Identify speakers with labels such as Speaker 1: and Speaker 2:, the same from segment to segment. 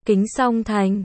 Speaker 1: Kính song thành.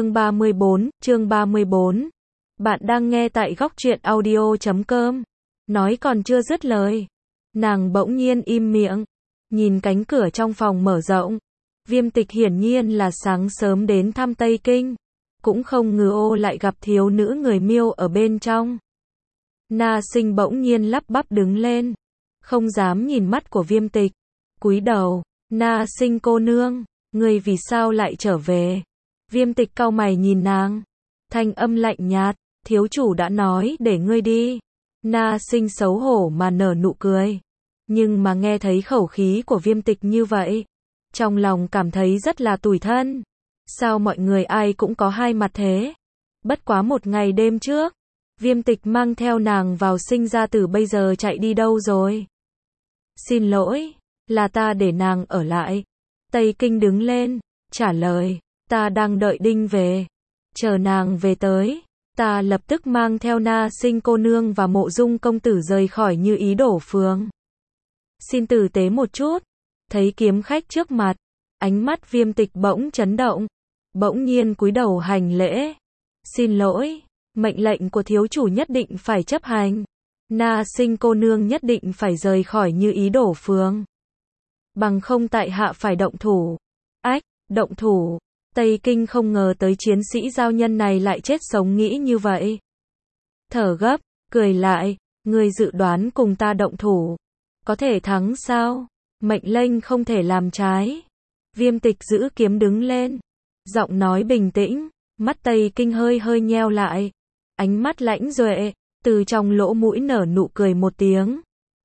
Speaker 1: Chương 34. Bạn đang nghe tại góc truyện audio.com. Nói còn chưa dứt lời, nàng bỗng nhiên im miệng, nhìn cánh cửa trong phòng mở rộng. Viêm Tịch hiển nhiên là sáng sớm đến thăm Tây Kinh, cũng không ngờ ô lại gặp thiếu nữ người Miêu ở bên trong. Na Sinh bỗng nhiên lắp bắp đứng lên, không dám nhìn mắt của Viêm Tịch, cúi đầu. Na Sinh cô nương, người vì sao lại trở về? Viêm Tịch cau mày nhìn nàng, thanh âm lạnh nhạt, thiếu chủ đã nói để ngươi đi. Na Sinh xấu hổ mà nở nụ cười, nhưng mà nghe thấy khẩu khí của Viêm Tịch như vậy, trong lòng cảm thấy rất là tủi thân. Sao mọi người ai cũng có hai mặt thế? Bất quá một ngày đêm trước, Viêm Tịch mang theo nàng vào sinh ra tử, bây giờ chạy đi đâu rồi? Xin lỗi, là ta để nàng ở lại. Tây Kinh đứng lên, trả lời, ta đang đợi Đinh về. Chờ nàng về tới, ta lập tức mang theo Na Sinh cô nương và Mộ Dung công tử rời khỏi Như Ý Đổ Phường. Xin tử tế một chút. Thấy kiếm khách trước mặt, ánh mắt Viêm Tịch bỗng chấn động, bỗng nhiên cúi đầu hành lễ. Xin lỗi, mệnh lệnh của thiếu chủ nhất định phải chấp hành. Na Sinh cô nương nhất định phải rời khỏi Như Ý Đổ Phường, bằng không tại hạ phải động thủ. Ách, động thủ. Tây Kinh không ngờ tới chiến sĩ giao nhân này lại chết sống nghĩ như vậy. Thở gấp, cười lại, ngươi dự đoán cùng ta động thủ, có thể thắng sao? Mệnh lệnh không thể làm trái. Viêm Tịch giữ kiếm đứng lên, giọng nói bình tĩnh, mắt Tây Kinh hơi hơi nheo lại, ánh mắt lãnh duệ, từ trong lỗ mũi nở nụ cười một tiếng.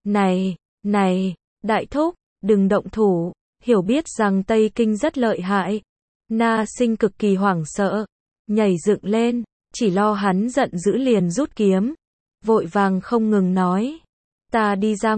Speaker 1: Này, đại thúc, đừng động thủ, hiểu biết rằng Tây Kinh rất lợi hại. Na Sinh cực kỳ hoảng sợ, nhảy dựng lên, chỉ lo hắn giận dữ liền rút kiếm, vội vàng không ngừng nói. Ta đi ra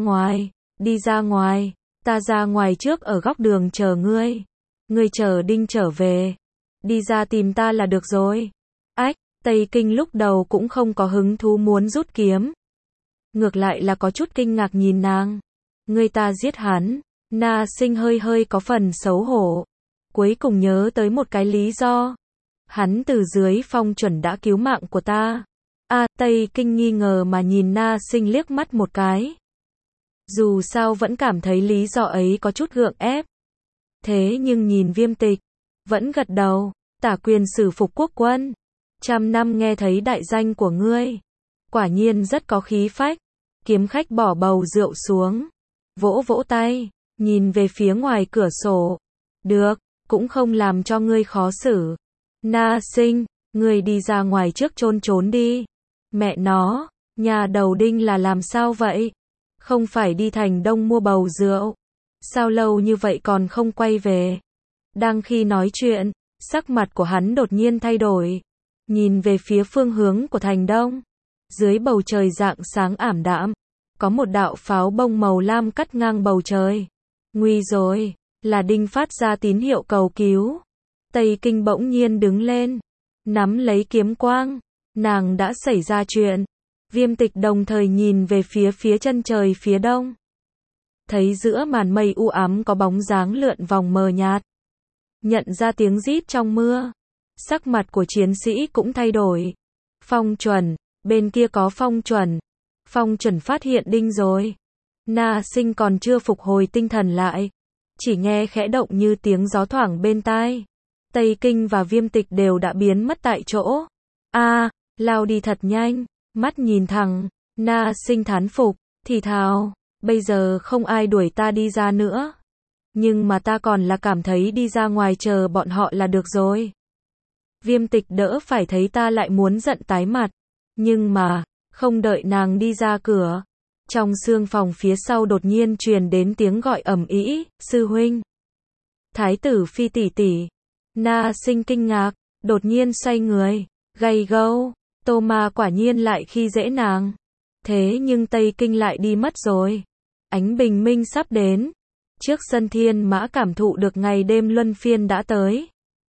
Speaker 1: ngoài, ta ra ngoài trước ở góc đường chờ ngươi. Ngươi chờ Đinh trở về, đi ra tìm ta là được rồi. Ách, Tây Kinh lúc đầu cũng không có hứng thú muốn rút kiếm, ngược lại là có chút kinh ngạc nhìn nàng. Ngươi ta giết hắn. Na Sinh hơi hơi có phần xấu hổ, cuối cùng nhớ tới một cái lý do. Hắn từ dưới phong chuẩn đã cứu mạng của ta. Tây Kinh nghi ngờ mà nhìn Na Sinh liếc mắt một cái. Dù sao vẫn cảm thấy lý do ấy có chút gượng ép. Thế nhưng nhìn Viêm Tịch, vẫn gật đầu. Tả quyền sử phục quốc quân, 100 năm nghe thấy đại danh của ngươi, quả nhiên rất có khí phách. Kiếm khách bỏ bầu rượu xuống, vỗ vỗ tay, nhìn về phía ngoài cửa sổ. Được, cũng không làm cho ngươi khó xử. Na Sinh, ngươi đi ra ngoài trước trốn đi. Mẹ nó, nhà đầu Đinh là làm sao vậy? Không phải đi thành Đông mua bầu rượu? Sao lâu như vậy còn không quay về? Đang khi nói chuyện, sắc mặt của hắn đột nhiên thay đổi, nhìn về phía phương hướng của thành Đông. Dưới bầu trời rạng sáng ảm đạm, có một đạo pháo bông màu lam cắt ngang bầu trời. Nguy rồi, là Đinh phát ra tín hiệu cầu cứu. Tây Kinh bỗng nhiên đứng lên, nắm lấy kiếm quang. Nàng đã xảy ra chuyện. Viêm Tịch đồng thời nhìn về phía chân trời phía đông. Thấy giữa màn mây u ám có bóng dáng lượn vòng mờ nhạt. Nhận ra tiếng rít trong mưa, sắc mặt của chiến sĩ cũng thay đổi. Phong chuẩn, bên kia có Phong chuẩn. Phong chuẩn phát hiện Đinh rồi. Na Sinh còn chưa phục hồi tinh thần lại, chỉ nghe khẽ động như tiếng gió thoảng bên tai. Tây Kinh và Viêm Tịch đều đã biến mất tại chỗ. Lao đi thật nhanh. Mắt nhìn thẳng, Na Sinh thán phục, thì thào, bây giờ không ai đuổi ta đi ra nữa. Nhưng mà ta còn là cảm thấy đi ra ngoài chờ bọn họ là được rồi. Viêm Tịch đỡ phải thấy ta lại muốn giận tái mặt. Nhưng mà, không đợi nàng đi ra cửa, trong sương phòng phía sau đột nhiên truyền đến tiếng gọi ầm ĩ, sư huynh. Thái tử Phi tỷ tỷ. Na Sinh kinh ngạc, đột nhiên xoay người, gay gâu. Tô Ma quả nhiên lại khi dễ nàng. Thế nhưng Tây Kinh lại đi mất rồi. Ánh bình minh sắp đến. Trước sân thiên mã cảm thụ được ngày đêm luân phiên đã tới.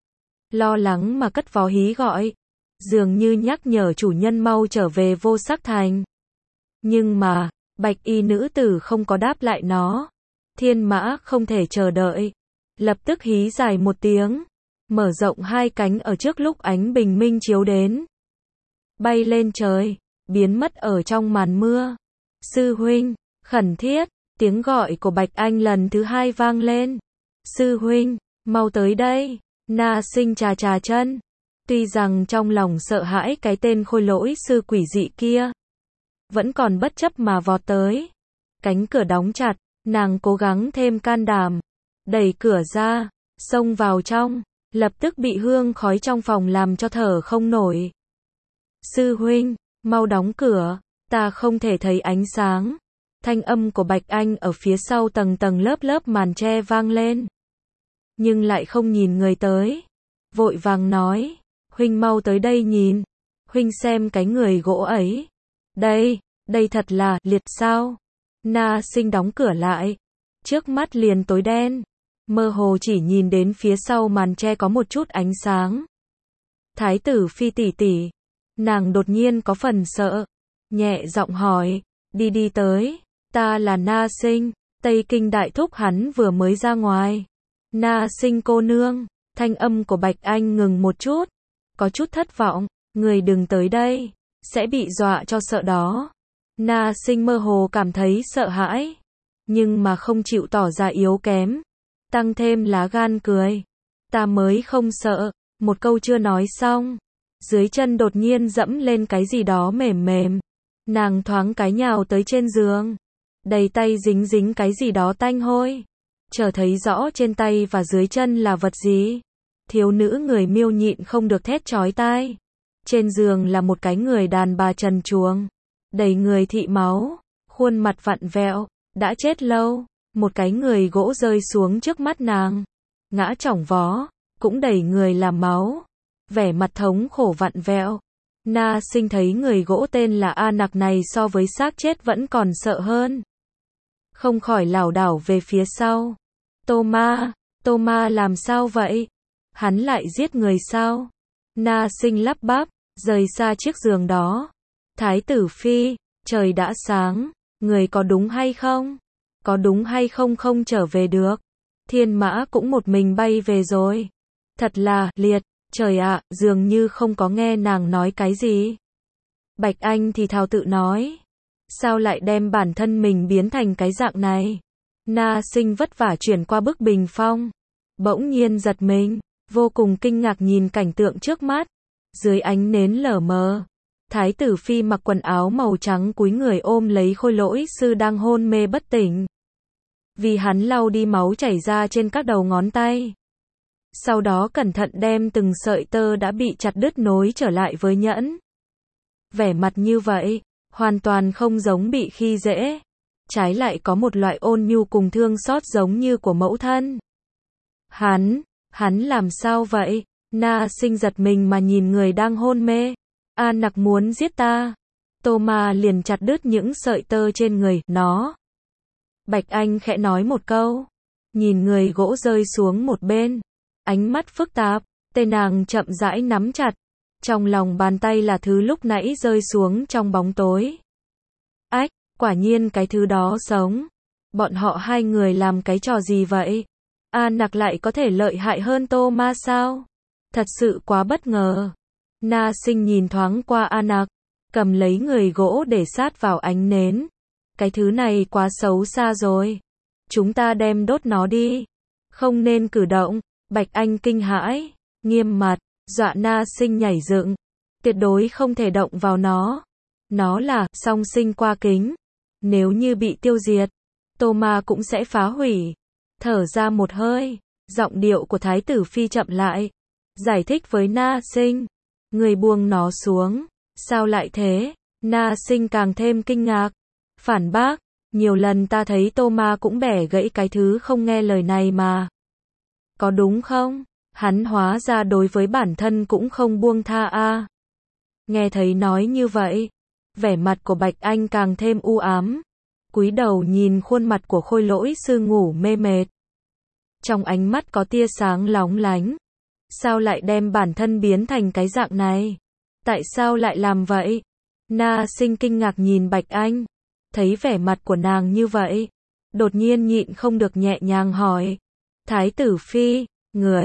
Speaker 1: Lo lắng mà cất vó hí gọi, dường như nhắc nhở chủ nhân mau trở về Vô Sắc Thành. Nhưng mà, bạch y nữ tử không có đáp lại nó. Thiên mã không thể chờ đợi, lập tức hí dài một tiếng. mở rộng hai cánh ở trước lúc ánh bình minh chiếu đến. Bay lên trời, biến mất ở trong màn mưa. Sư huynh, khẩn thiết, tiếng gọi của Bạch Anh lần thứ hai vang lên. Sư huynh, mau tới đây. Na Sinh chà chà chân. Tuy rằng trong lòng sợ hãi cái tên khôi lỗi sư quỷ dị kia, vẫn còn bất chấp mà vọt tới. Cánh cửa đóng chặt, nàng cố gắng thêm can đảm, đẩy cửa ra, xông vào trong, lập tức bị hương khói trong phòng làm cho thở không nổi. Sư huynh, mau đóng cửa, ta không thể thấy ánh sáng. Thanh âm của Bạch Anh ở phía sau tầng tầng lớp lớp màn tre vang lên. Nhưng lại không nhìn người tới. Vội vàng nói, huynh mau tới đây nhìn. Huynh xem cái người gỗ ấy. Đây thật là liệt sao? Na Sinh đóng cửa lại. Trước mắt liền tối đen. Mơ hồ chỉ nhìn đến phía sau màn tre có một chút ánh sáng. Thái tử Phi tỷ tỷ. Nàng đột nhiên có phần sợ. Nhẹ giọng hỏi, đi tới. Ta là Na Sinh, Tây Kinh đại thúc hắn vừa mới ra ngoài. Na Sinh cô nương, thanh âm của Bạch Anh ngừng một chút. Có chút thất vọng, người đừng tới đây, sẽ bị dọa cho sợ đó. Na Sinh mơ hồ cảm thấy sợ hãi, nhưng mà không chịu tỏ ra yếu kém. Tăng thêm lá gan cười. Ta mới không sợ, một câu chưa nói xong. Dưới chân đột nhiên dẫm lên cái gì đó mềm mềm. Nàng thoáng cái nhào tới trên giường. Đầy tay dính dính cái gì đó tanh hôi. Chờ thấy rõ trên tay và dưới chân là vật gì. Thiếu nữ người Miêu nhịn không được thét chói tai. Trên giường là một cái người đàn bà trần truồng, đầy người thị máu, khuôn mặt vặn vẹo, đã chết lâu. Một cái người gỗ rơi xuống trước mắt nàng, ngã chỏng vó, cũng đầy người là máu, vẻ mặt thống khổ vặn vẹo. Na Sinh thấy người gỗ tên là A Nặc này so với xác chết vẫn còn sợ hơn. Không khỏi lảo đảo về phía sau. Tô Ma làm sao vậy? Hắn lại giết người sao? Na Sinh lắp bắp, rời xa chiếc giường đó. Thái tử Phi, trời đã sáng, người có đúng hay không? Có đúng hay không không trở về được. Thiên Mã cũng một mình bay về rồi. Thật là liệt, trời ạ, dường như không có nghe nàng nói cái gì. Bạch Anh thì thào tự nói. Sao lại đem bản thân mình biến thành cái dạng này? Na Sinh vất vả chuyển qua bức bình phong. Bỗng nhiên giật mình, vô cùng kinh ngạc nhìn cảnh tượng trước mắt. Dưới ánh nến lờ mờ, Thái tử Phi mặc quần áo màu trắng cúi người ôm lấy khôi lỗi sư đang hôn mê bất tỉnh. Vì hắn lau đi máu chảy ra trên các đầu ngón tay. Sau đó cẩn thận đem từng sợi tơ đã bị chặt đứt nối trở lại với nhẫn. Vẻ mặt như vậy, hoàn toàn không giống bị khi dễ. Trái lại có một loại ôn nhu cùng thương xót giống như của mẫu thân. Hắn làm sao vậy? Na Sinh giật mình mà nhìn người đang hôn mê. A Nặc muốn giết ta. Tô Ma liền chặt đứt những sợi tơ trên người nó. Bạch Anh khẽ nói một câu. Nhìn người gỗ rơi xuống một bên. Ánh mắt phức tạp, tay nàng chậm rãi nắm chặt. Trong lòng bàn tay là thứ lúc nãy rơi xuống trong bóng tối. Ách, quả nhiên cái thứ đó sống. Bọn họ hai người làm cái trò gì vậy? A Nặc lại có thể lợi hại hơn Tô Ma sao? Thật sự quá bất ngờ. Na Sinh nhìn thoáng qua A Nặc, cầm lấy người gỗ để sát vào ánh nến. Cái thứ này quá xấu xa rồi. Chúng ta đem đốt nó đi. Không nên cử động. Bạch Anh kinh hãi, nghiêm mặt, dọa Na Sinh nhảy dựng. Tuyệt đối không thể động vào nó. Nó là song sinh qua kính. Nếu như bị tiêu diệt, Tô Ma cũng sẽ phá hủy. Thở ra một hơi, giọng điệu của Thái tử Phi chậm lại. Giải thích với Na Sinh. Người buông nó xuống. Sao lại thế? Na Sinh càng thêm kinh ngạc. Phản bác, nhiều lần ta thấy Tô Ma cũng bẻ gãy cái thứ không nghe lời này mà. Có đúng không? Hắn hóa ra đối với bản thân cũng không buông tha a. Nghe thấy nói như vậy, vẻ mặt của Bạch Anh càng thêm u ám. Cúi đầu nhìn khuôn mặt của khôi lỗi sư ngủ mê mệt. Trong ánh mắt có tia sáng lóng lánh. Sao lại đem bản thân biến thành cái dạng này? Tại sao lại làm vậy? Na Sinh kinh ngạc nhìn Bạch Anh. Thấy vẻ mặt của nàng như vậy, đột nhiên nhịn không được nhẹ nhàng hỏi. Thái tử Phi, người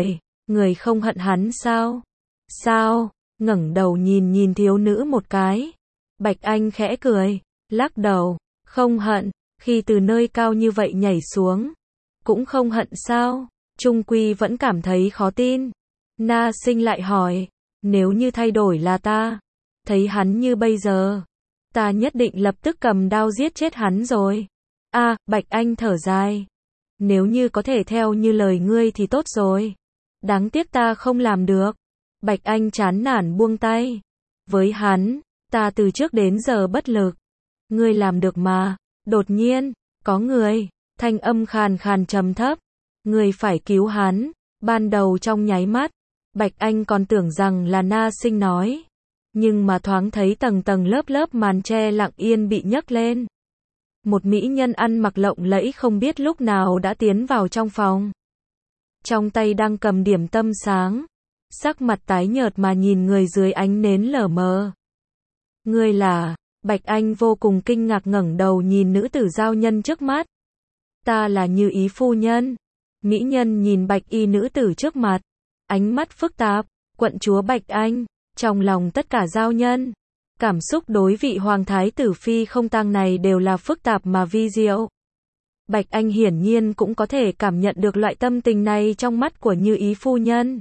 Speaker 1: Người không hận hắn sao? Sao? Ngẩng đầu nhìn thiếu nữ một cái. Bạch Anh khẽ cười, lắc đầu, không hận, khi từ nơi cao như vậy nhảy xuống. Cũng không hận sao? Trung Quy vẫn cảm thấy khó tin. Na Sinh lại hỏi, nếu như thay đổi là ta, thấy hắn như bây giờ, ta nhất định lập tức cầm đao giết chết hắn rồi. Bạch Anh thở dài. Nếu như có thể theo như lời ngươi thì tốt rồi. Đáng tiếc ta không làm được. Bạch Anh chán nản buông tay. Với hắn, ta từ trước đến giờ bất lực. Ngươi làm được mà. Đột nhiên, có người, thanh âm khàn khàn trầm thấp. Ngươi phải cứu hắn. Ban đầu trong nháy mắt, Bạch Anh còn tưởng rằng là Na Sinh nói. Nhưng mà thoáng thấy tầng tầng lớp lớp màn che lặng yên bị nhấc lên. Một mỹ nhân ăn mặc lộng lẫy không biết lúc nào đã tiến vào trong phòng. Trong tay đang cầm điểm tâm sáng. Sắc mặt tái nhợt mà nhìn người dưới ánh nến lờ mờ. Ngươi là... Bạch Anh vô cùng kinh ngạc ngẩng đầu nhìn nữ tử giao nhân trước mắt. Ta là Như Ý phu nhân. Mỹ nhân nhìn bạch y nữ tử trước mặt. Ánh mắt phức tạp. Quận chúa Bạch Anh. Trong lòng tất cả giao nhân. Cảm xúc đối vị hoàng thái tử phi không tang này đều là phức tạp mà vi diệu. Bạch Anh hiển nhiên cũng có thể cảm nhận được loại tâm tình này trong mắt của Như Ý phu nhân.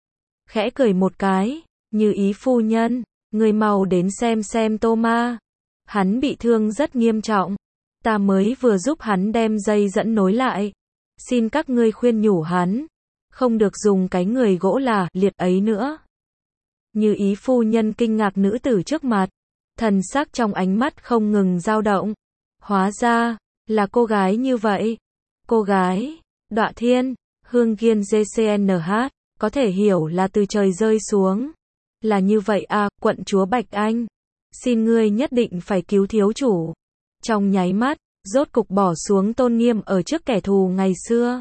Speaker 1: Khẽ cười một cái, Như Ý phu nhân, người mau đến xem Tô Ma. Hắn bị thương rất nghiêm trọng. Ta mới vừa giúp hắn đem dây dẫn nối lại. Xin các ngươi khuyên nhủ hắn. Không được dùng cái người gỗ là liệt ấy nữa. Như Ý phu nhân kinh ngạc nữ tử trước mặt. Thần sắc trong ánh mắt không ngừng dao động. Hóa ra, là cô gái như vậy. Cô gái, Đọa Thiên, Hương Kiên GCNH, có thể hiểu là từ trời rơi xuống. Là như vậy quận chúa Bạch Anh. Xin ngươi nhất định phải cứu thiếu chủ. Trong nháy mắt, rốt cục bỏ xuống tôn nghiêm ở trước kẻ thù ngày xưa.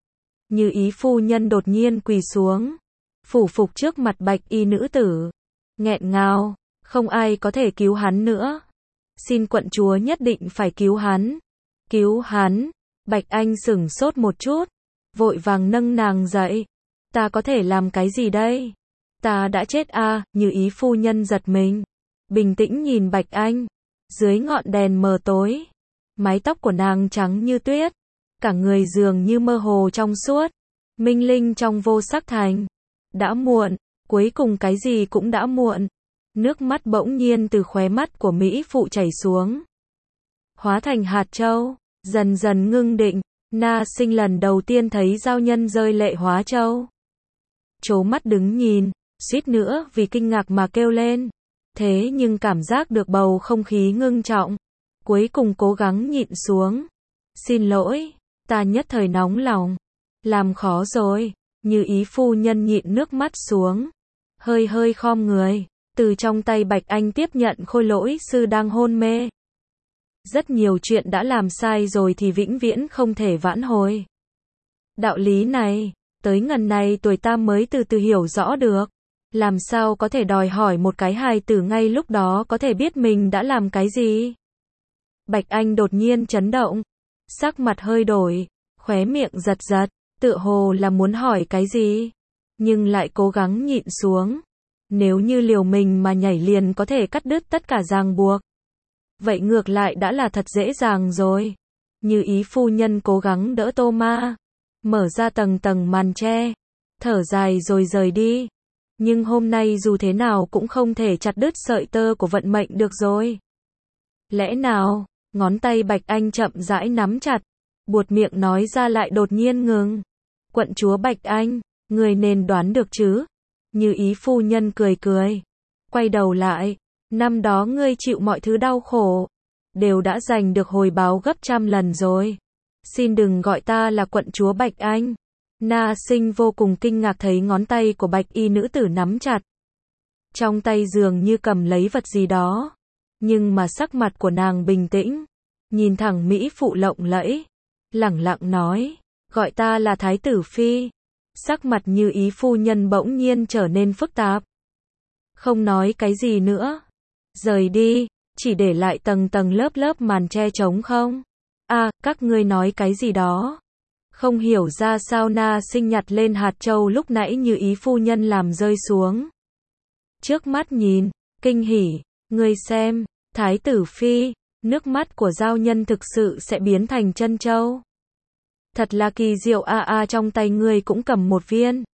Speaker 1: Như Ý phu nhân đột nhiên quỳ xuống. Phủ phục trước mặt bạch y nữ tử. Nghẹn ngào, không ai có thể cứu hắn nữa. Xin quận chúa nhất định phải cứu hắn. Cứu hắn. Bạch Anh sửng sốt một chút. Vội vàng nâng nàng dậy. Ta có thể làm cái gì đây? Ta đã chết Như Ý phu nhân giật mình. Bình tĩnh nhìn Bạch Anh. Dưới ngọn đèn mờ tối. Mái tóc của nàng trắng như tuyết. Cả người dường như mơ hồ trong suốt. Minh linh trong vô sắc thành. Đã muộn. Cuối cùng cái gì cũng đã muộn. Nước mắt bỗng nhiên từ khóe mắt của Mỹ phụ chảy xuống. Hóa thành hạt châu. Dần dần ngưng định. Na Sinh lần đầu tiên thấy giao nhân rơi lệ hóa châu. Trố mắt đứng nhìn. Suýt nữa vì kinh ngạc mà kêu lên. Thế nhưng cảm giác được bầu không khí ngưng trọng. Cuối cùng cố gắng nhịn xuống. Xin lỗi. Ta nhất thời nóng lòng. Làm khó rồi. Như Ý phu nhân nhịn nước mắt xuống. Hơi khom người. Từ trong tay Bạch Anh tiếp nhận Khôi Lỗi sư đang hôn mê. Rất nhiều chuyện đã làm sai rồi thì vĩnh viễn không thể vãn hồi. Đạo lý này, tới ngần này tuổi ta mới từ từ hiểu rõ được. Làm sao có thể đòi hỏi một cái hài tử ngay lúc đó có thể biết mình đã làm cái gì? Bạch Anh đột nhiên chấn động. Sắc mặt hơi đổi. Khóe miệng giật giật. Tựa hồ là muốn hỏi cái gì. Nhưng lại cố gắng nhịn xuống. Nếu như liều mình mà nhảy liền có thể cắt đứt tất cả ràng buộc. Vậy ngược lại đã là thật dễ dàng rồi. Như Ý phu nhân cố gắng đỡ Tô Ma. Mở ra tầng tầng màn che. Thở dài rồi rời đi. Nhưng hôm nay dù thế nào cũng không thể chặt đứt sợi tơ của vận mệnh được rồi. Lẽ nào, ngón tay Bạch Anh chậm rãi nắm chặt. Buột miệng nói ra lại đột nhiên ngừng. Quận chúa Bạch Anh, người nên đoán được chứ. Như Ý phu nhân cười cười. Quay đầu lại. Năm đó ngươi chịu mọi thứ đau khổ. Đều đã giành được hồi báo gấp trăm lần rồi. Xin đừng gọi ta là quận chúa Bạch Anh. Na Sinh vô cùng kinh ngạc thấy ngón tay của bạch y nữ tử nắm chặt. Trong tay dường như cầm lấy vật gì đó. Nhưng mà sắc mặt của nàng bình tĩnh. Nhìn thẳng Mỹ phụ lộng lẫy. Lẳng lặng nói. Gọi ta là Thái tử Phi. Sắc mặt Như Ý phu nhân bỗng nhiên trở nên phức tạp. Không nói cái gì nữa. Rời đi. Chỉ để lại tầng tầng lớp lớp màn che trống không? Các ngươi nói cái gì đó? Không hiểu ra sao Na Sinh nhặt lên hạt châu lúc nãy như ý phu nhân làm rơi xuống. Trước mắt nhìn, kinh hỉ, ngươi xem, thái tử phi, nước mắt của giao nhân thực sự sẽ biến thành chân châu. Thật là kỳ diệu a trong tay ngươi cũng cầm một viên.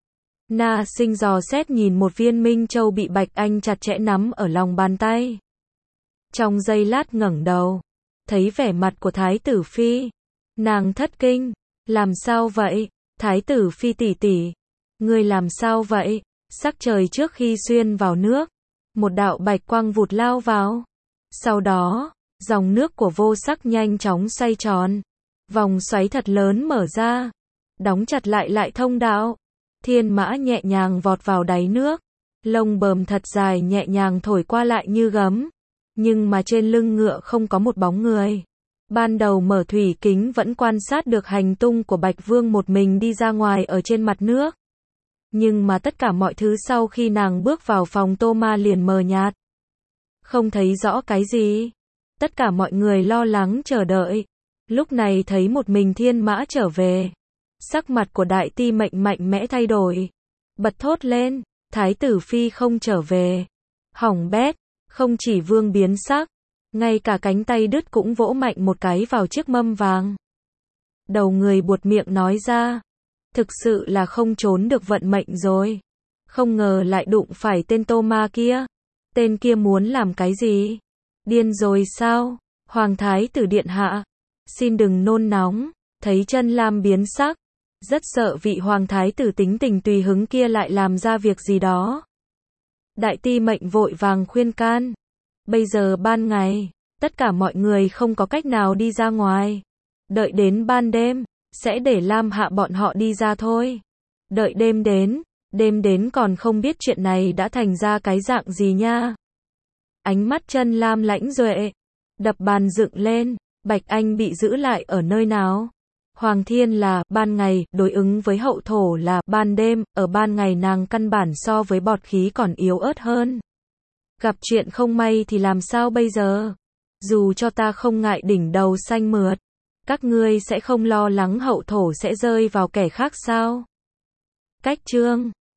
Speaker 1: Na Sinh dò xét nhìn một viên minh châu bị Bạch Anh chặt chẽ nắm ở lòng bàn tay. Trong giây lát ngẩng đầu, thấy vẻ mặt của thái tử phi. Nàng thất kinh, làm sao vậy, thái tử phi tỷ tỷ, ngươi làm sao vậy, sắc trời trước khi xuyên vào nước, một đạo bạch quang vụt lao vào. Sau đó, dòng nước của vô sắc nhanh chóng xoay tròn, vòng xoáy thật lớn mở ra, đóng chặt lại thông đạo. Thiên mã nhẹ nhàng vọt vào đáy nước, lông bờm thật dài nhẹ nhàng thổi qua lại như gấm, nhưng mà trên lưng ngựa không có một bóng người. Ban đầu mở thủy kính vẫn quan sát được hành tung của Bạch Vương một mình đi ra ngoài ở trên mặt nước. Nhưng mà tất cả mọi thứ sau khi nàng bước vào phòng Tô Ma liền mờ nhạt. Không thấy rõ cái gì. Tất cả mọi người lo lắng chờ đợi. Lúc này thấy một mình Thiên Mã trở về. Sắc mặt của Đại Ti Mệnh mạnh mẽ thay đổi. Bật thốt lên, Thái tử Phi không trở về. Hỏng bét, không chỉ Vương biến sắc. Ngay cả cánh tay đứt cũng vỗ mạnh một cái vào chiếc mâm vàng. Đầu người buột miệng nói ra. Thực sự là không trốn được vận mệnh rồi. Không ngờ lại đụng phải tên Tô Ma kia. Tên kia muốn làm cái gì? Điên rồi sao? Hoàng thái tử điện hạ. Xin đừng nôn nóng. Thấy chân lam biến sắc. Rất sợ vị hoàng thái tử tính tình tùy hứng kia lại làm ra việc gì đó. Đại Ti Mệnh vội vàng khuyên can. Bây giờ ban ngày, tất cả mọi người không có cách nào đi ra ngoài. Đợi đến ban đêm, sẽ để Lam Hạ bọn họ đi ra thôi. Đợi đêm đến còn không biết chuyện này đã thành ra cái dạng gì nha. Ánh mắt chân Lam lãnh duệ, đập bàn dựng lên, Bạch Anh bị giữ lại ở nơi nào? Hoàng thiên là ban ngày, đối ứng với hậu thổ là ban đêm, ở ban ngày nàng căn bản so với bọt khí còn yếu ớt hơn. Gặp chuyện không may thì làm sao bây giờ? Dù cho ta không ngại đỉnh đầu xanh mượt, các ngươi sẽ không lo lắng hậu thổ sẽ rơi vào kẻ khác sao? Cách chương